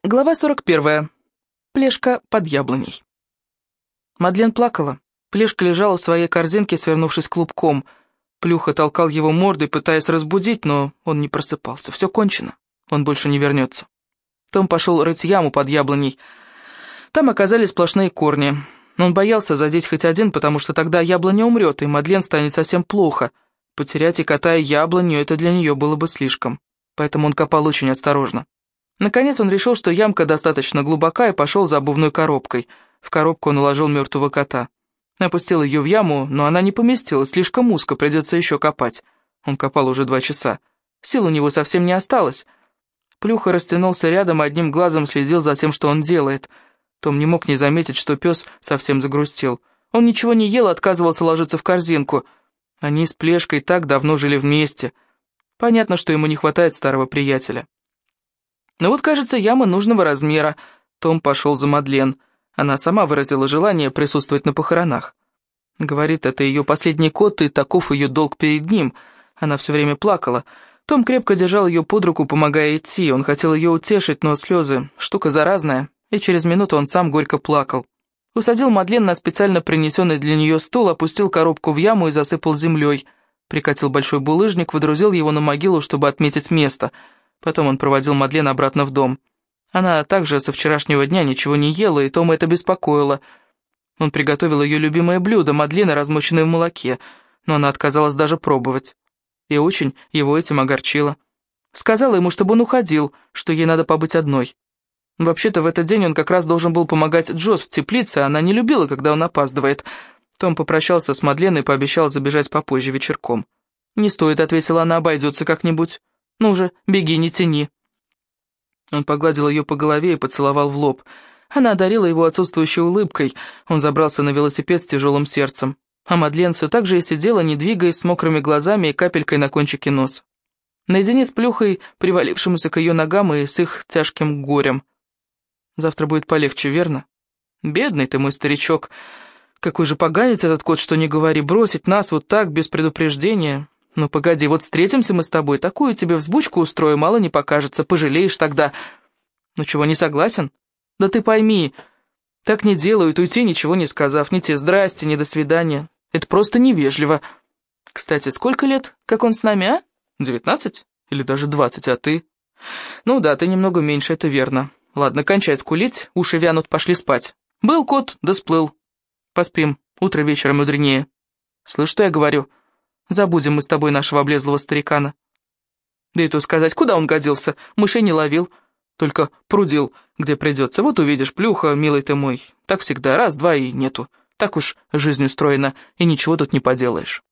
Глава 41. Плешка под яблоней. Мадлен плакала. Плешка лежала в своей корзинке, свернувшись клубком. Плюха толкал его мордой, пытаясь разбудить, но он не просыпался. Все кончено. Он больше не вернется. Том пошел рыть яму под яблоней. Там оказались сплошные корни. Он боялся задеть хоть один, потому что тогда яблоня умрет, и Мадлен станет совсем плохо. Потерять и катая яблоню — это для нее было бы слишком. Поэтому он копал очень осторожно. Наконец он решил, что ямка достаточно глубока, и пошел за обувной коробкой. В коробку он уложил мертвого кота. Опустил ее в яму, но она не поместилась, слишком узко, придется еще копать. Он копал уже 2 часа. Сил у него совсем не осталось. Плюха растянулся рядом, одним глазом следил за тем, что он делает. Том не мог не заметить, что пес совсем загрустил. Он ничего не ел, отказывался ложиться в корзинку. Они с Плешкой так давно жили вместе. Понятно, что ему не хватает старого приятеля. Но вот, кажется, яма нужного размера. Том пошел за Мадлен. Она сама выразила желание присутствовать на похоронах. Говорит, это ее последний кот, и таков ее долг перед ним. Она все время плакала. Том крепко держал ее под руку, помогая идти. Он хотел ее утешить, но слезы — штука заразная, и через минуту он сам горько плакал. Усадил Мадлен на специально принесенный для нее стул, опустил коробку в яму и засыпал землей. Прикатил большой булыжник, выдрузил его на могилу, чтобы отметить место. Потом он проводил Мадлен обратно в дом. Она также со вчерашнего дня ничего не ела, и Тома это беспокоило. Он приготовил ее любимое блюдо, мадлены, размоченные в молоке, но она отказалась даже пробовать. И очень его этим огорчило. Сказала ему, чтобы он уходил, что ей надо побыть одной. Вообще-то в этот день он как раз должен был помогать Джоз в теплице, а она не любила, когда он опаздывает. Том попрощался с Мадлен и пообещал забежать попозже вечерком. «Не стоит», — ответила она, — «обойдется как-нибудь. Ну же, беги, не тяни». Он погладил ее по голове и поцеловал в лоб. Она одарила его отсутствующей улыбкой. Он забрался на велосипед с тяжелым сердцем. А Мадлен все так же и сидела, не двигаясь, с мокрыми глазами и капелькой на кончике носа. Наедине с Плюхой, привалившемуся к ее ногам и с их тяжким горем. «Завтра будет полегче, верно? Бедный ты мой старичок. Какой же поганец этот кот, что не говори, бросить нас вот так, без предупреждения. Ну, погоди, вот встретимся мы с тобой, такую тебе взбучку устрою, мало не покажется, пожалеешь тогда. Ну чего, не согласен? Да ты пойми, так не делают, уйти, ничего не сказав, ни те здрасте, ни до свидания. Это просто невежливо. Кстати, сколько лет, как он с нами, а? 19? Или даже 20, а ты? Ну да, ты немного меньше, это верно. Ладно, кончай скулить, уши вянут, пошли спать. Был кот, да сплыл. Поспим, утро вечером мудренее. Слышь, что я говорю? Забудем мы с тобой нашего облезлого старикана. Да и то сказать, куда он годился? Мышей не ловил, только прудил, где придется. Вот увидишь, Плюха, милый ты мой. Так всегда, раз, два и нету. Так уж жизнь устроена, и ничего тут не поделаешь.